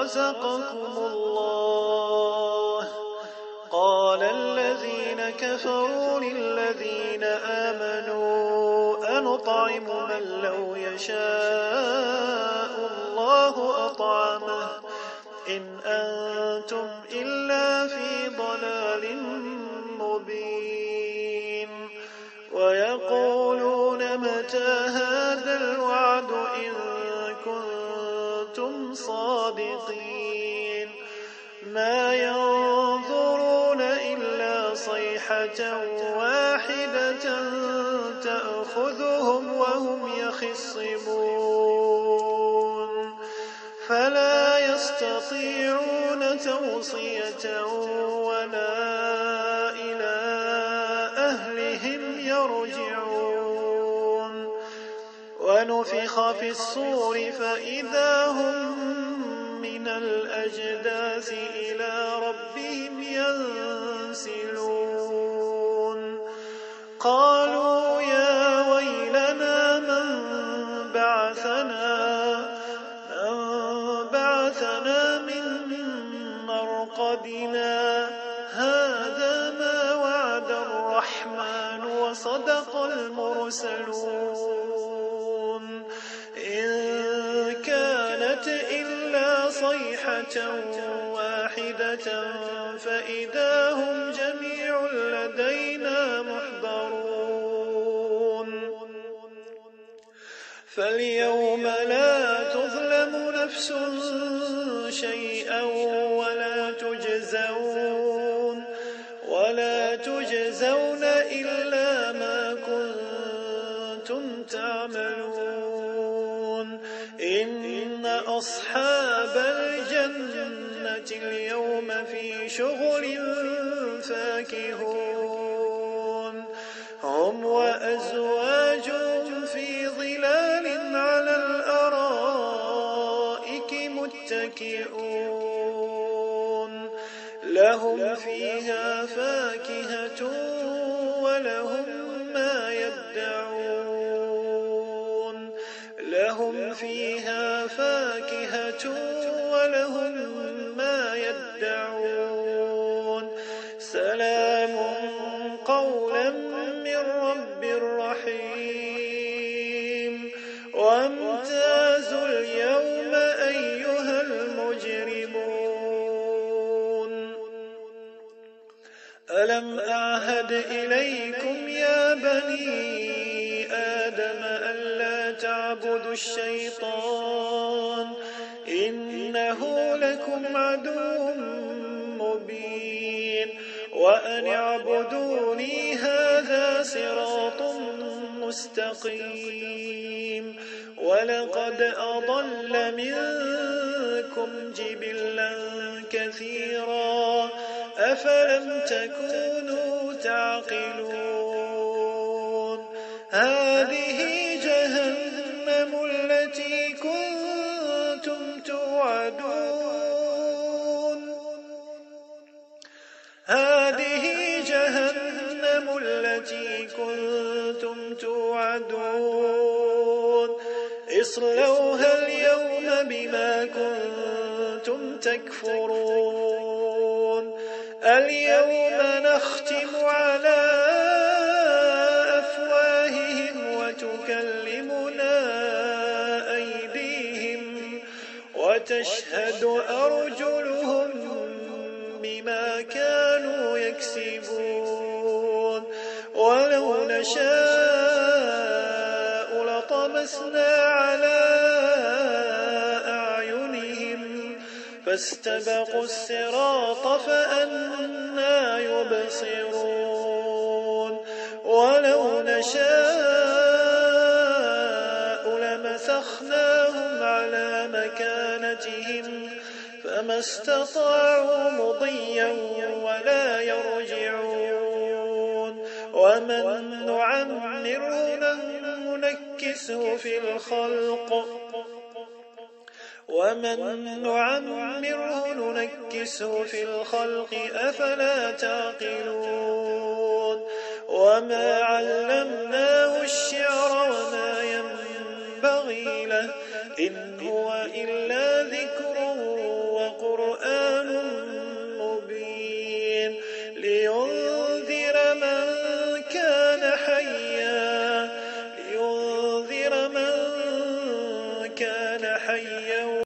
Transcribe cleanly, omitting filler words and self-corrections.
رزقكم الله. قال الذين كفروا للذين آمنوا أنطعم من لو يشاء الله أطعمه إن أنتم إلا في ضلال مبين. ويقولون متى هذا الوعد إن كنتم صادقين. ما ينظرون إلا صيحة واحدة تأخذهم وهم يخصمون فلا يستطيعون توصية ولا إلى أهلهم يرجعون. ونفخ في الصور فإذا هم من الأجداث إلى ربهم ينسلون. قالوا يا ويلنا من بعثنا من مرقدنا هذا ما وعد الرحمن وصدق المرسلون. إن كانت إلا صيحة واحدة فإذا هم جميع لدينا محضرون. فاليوم لا تظلم نفس شيئا ولا تجزون إلا ما كنتم تعملون. إن أصحاب الجنة اليوم في شغل فاكهون هم وأزواجهم في ظلال على الأرائك متكئون لهم فيها فاكهة ولهم ما يدعون. لهم فيها فاكهة ولهم ما يدعون. سلام قولا من رب رحيم. وامتازوا اليوم أيها المجرمون. ألم أعهد إليكم يا بني آدم ألا تعبدوا الشيطان إنه لكم عدو مبين. وأن اعبدوني هذا صراط مستقيم. ولقد أضل منكم جبلا كثيرا أفلم تكونوا تعقلون. هذه جهنم التي كنتم توعدون. هذه جهنم التي كنتم توعدون. اصلوها اليوم بما كنتم تكفرون. اليوم نختم على أفواههم وتكلمنا أيديهم وتشهد أرجلهم بما كانوا يكسبون. ولو نشاء لطمسنا على أعينهم فاستبقوا الصراط فأنى يبصرون. ولو نشاء لمسخناهم على مكانتهم فما استطاعوا مضيا ولا يرجعون. ومن نعمره ننكسه في الخلق أفلا تعقلون. وما علمناه الشعر وما ينبغي له إن هو إلا ذكر حيا